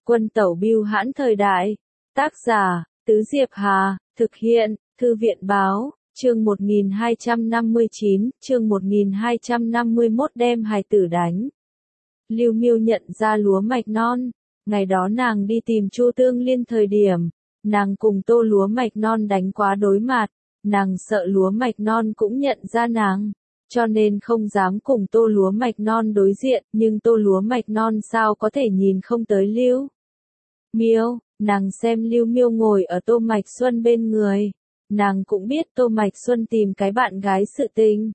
Quân tẩu bưu hãn thời đại. Tác giả, Tứ Diệp Hà, thực hiện, Thư viện báo, chương 1259, chương 1251 đem hài tử đánh. Lưu Miêu nhận ra lúa mạch non, ngày đó nàng đi tìm Chu Tương Liên thời điểm, nàng cùng Tô lúa mạch non đánh quá đối mặt, nàng sợ lúa mạch non cũng nhận ra nàng, cho nên không dám cùng Tô lúa mạch non đối diện, nhưng Tô lúa mạch non sao có thể nhìn không tới Lưu Miêu, nàng xem Lưu Miêu ngồi ở Tô Mạch Xuân bên người, nàng cũng biết Tô Mạch Xuân tìm cái bạn gái sự tình.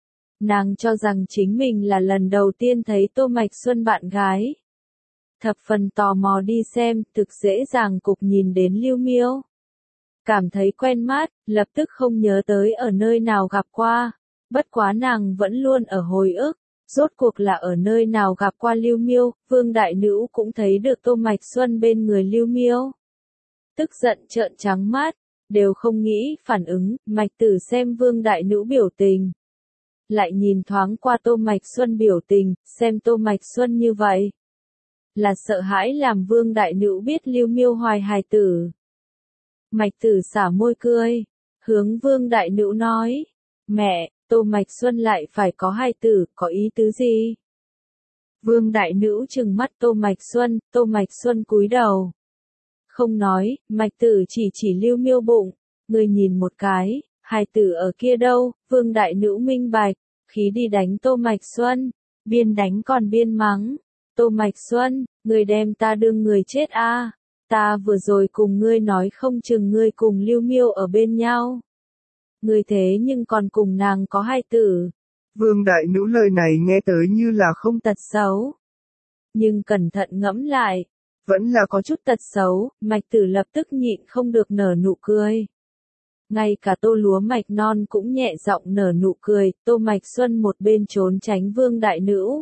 Nàng cho rằng chính mình là lần đầu tiên thấy Tô Mạch Xuân bạn gái. Thập phần tò mò đi xem, thực dễ dàng cục nhìn đến Lưu Miêu. Cảm thấy quen mắt, lập tức không nhớ tới ở nơi nào gặp qua. Bất quá nàng vẫn luôn ở hồi ức, rốt cuộc là ở nơi nào gặp qua Lưu Miêu. Vương Đại Nữu cũng thấy được Tô Mạch Xuân bên người Lưu Miêu. Tức giận trợn trắng mắt, đều không nghĩ phản ứng, Mạch Tử xem Vương Đại Nữu biểu tình. Lại nhìn thoáng qua Tô Mạch Xuân biểu tình, xem Tô Mạch Xuân như vậy. Là sợ hãi làm Vương Đại Nữu biết Lưu Miêu hoài hài tử. Mạch Tử xả môi cười, hướng Vương Đại Nữu nói, mẹ, Tô Mạch Xuân lại phải có hài tử, có ý tứ gì? Vương Đại Nữu trừng mắt Tô Mạch Xuân cúi đầu. Không nói, Mạch Tử chỉ Lưu Miêu bụng, người nhìn một cái, hài tử ở kia đâu? Vương Đại Nữu minh bạch, khí đi đánh Tô Mạch Xuân, biên đánh còn biên mắng. Tô Mạch Xuân, người đem ta đương người chết a, ta vừa rồi cùng ngươi nói không chừng ngươi cùng Lưu Miêu ở bên nhau. Ngươi thế nhưng còn cùng nàng có hài tử. Vương Đại Nữu lời này nghe tới như là không tật xấu. Nhưng cẩn thận ngẫm lại, vẫn là có chút tật xấu, Mạch Tử lập tức nhịn không được nở nụ cười. Ngay cả Tô lúa mạch non cũng nhẹ giọng nở nụ cười, Tô Mạch Xuân một bên trốn tránh Vương Đại Nữu.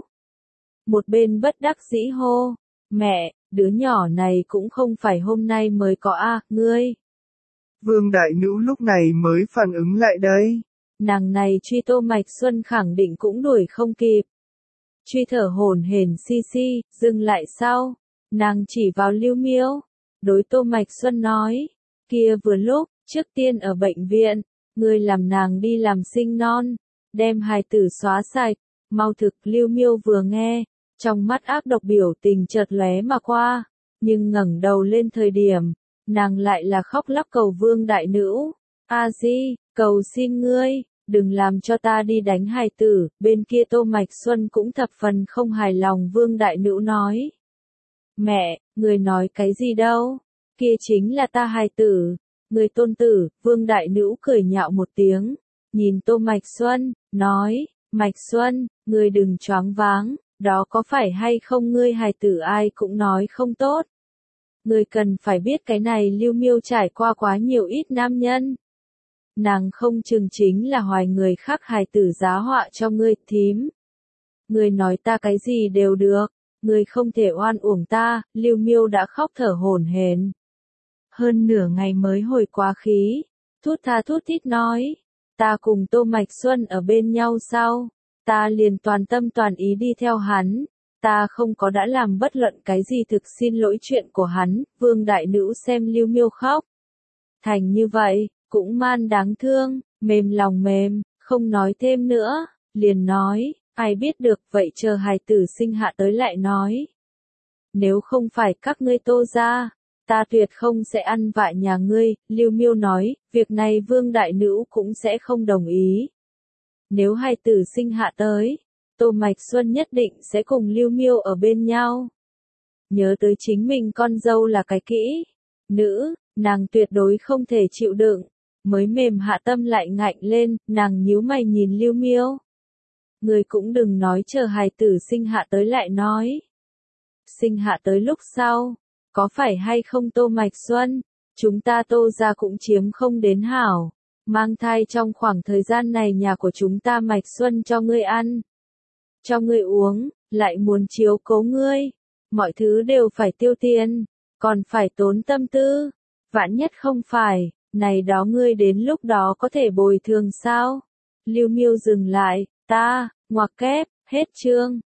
Một bên bất đắc dĩ hô, mẹ, đứa nhỏ này cũng không phải hôm nay mới có a, ngươi. Vương Đại Nữu lúc này mới phản ứng lại đây. Nàng này truy Tô Mạch Xuân khẳng định cũng đuổi không kịp. Truy thở hổn hển xi, dừng lại sau, nàng chỉ vào Lưu Miêu, đối Tô Mạch Xuân nói, kia vừa lúc, trước tiên ở bệnh viện, ngươi làm nàng đi làm sinh non, đem hài tử xóa sạch, mau thực. Lưu Miêu vừa nghe, trong mắt ác độc biểu tình chợt lóe mà qua, nhưng ngẩng đầu lên thời điểm, nàng lại là khóc lóc cầu Vương Đại Nữu, A Di, cầu xin ngươi, đừng làm cho ta đi đánh hài tử. Bên kia Tô Mạch Xuân cũng thập phần không hài lòng. Vương Đại Nữu nói, mẹ, người nói cái gì đâu, kia chính là ta hài tử, người tôn tử. Vương Đại Nữu cười nhạo một tiếng, nhìn Tô Mạch Xuân, nói, Mạch Xuân, ngươi đừng choáng váng, đó có phải hay không ngươi hài tử ai cũng nói không tốt. Ngươi cần phải biết cái này Lưu Miêu trải qua quá nhiều ít nam nhân. Nàng không chừng chính là hoài người khác hài tử giá họa cho ngươi, thím. Ngươi nói ta cái gì đều được, ngươi không thể oan uổng ta. Lưu Miêu đã khóc thở hổn hển, hơn nửa ngày mới hồi quá khí, thút tha thút thít nói, ta cùng Tô Mạch Xuân ở bên nhau sao? Ta liền toàn tâm toàn ý đi theo hắn, ta không có đã làm bất luận cái gì, thực xin lỗi chuyện của hắn. Vương Đại Nữu xem Lưu Miêu khóc thành như vậy, cũng man đáng thương, mềm lòng mềm, không nói thêm nữa, liền nói, ai biết được, vậy chờ hài tử sinh hạ tới lại nói. Nếu không phải các ngươi Tô gia, ta tuyệt không sẽ ăn vạ nhà ngươi. Lưu Miêu nói, việc này Vương Đại Nữu cũng sẽ không đồng ý. Nếu hài tử sinh hạ tới, Tô Mạch Xuân nhất định sẽ cùng Lưu Miêu ở bên nhau. Nhớ tới chính mình con dâu là cái kỹ nữ, nàng tuyệt đối không thể chịu đựng, mới mềm hạ tâm lại ngạnh lên, nàng nhíu mày nhìn Lưu Miêu. Người cũng đừng nói chờ hài tử sinh hạ tới lại nói. Sinh hạ tới lúc sau, có phải hay không Tô Mạch Xuân, chúng ta Tô gia cũng chiếm không đến hảo. Mang thai trong khoảng thời gian này nhà của chúng ta Mạch Xuân cho ngươi ăn, cho ngươi uống, lại muốn chiếu cố ngươi, mọi thứ đều phải tiêu tiền, còn phải tốn tâm tư, vạn nhất không phải, này đó ngươi đến lúc đó có thể bồi thường sao? Lưu Miêu dừng lại, ta, ngoặc kép, hết chương.